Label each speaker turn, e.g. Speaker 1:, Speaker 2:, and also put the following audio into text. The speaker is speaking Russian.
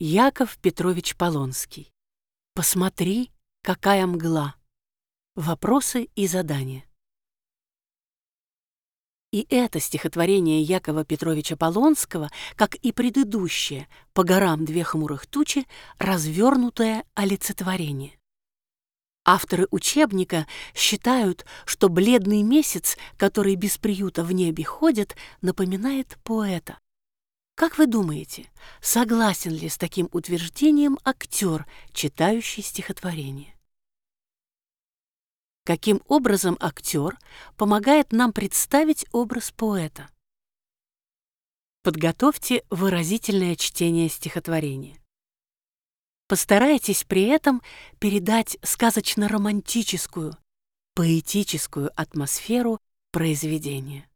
Speaker 1: Яков Петрович Полонский. «Посмотри, какая мгла». Вопросы и задания. И это стихотворение Якова Петровича Полонского, как и предыдущее «По горам две хмурых тучи», развернутое олицетворение. Авторы учебника считают, что бледный месяц, который без приюта в небе ходит, напоминает поэта. Как вы думаете, согласен ли с таким утверждением актер, читающий стихотворение? Каким образом актер помогает нам представить образ поэта? Подготовьте выразительное чтение стихотворения. Постарайтесь при этом передать сказочно-романтическую, поэтическую атмосферу произведения.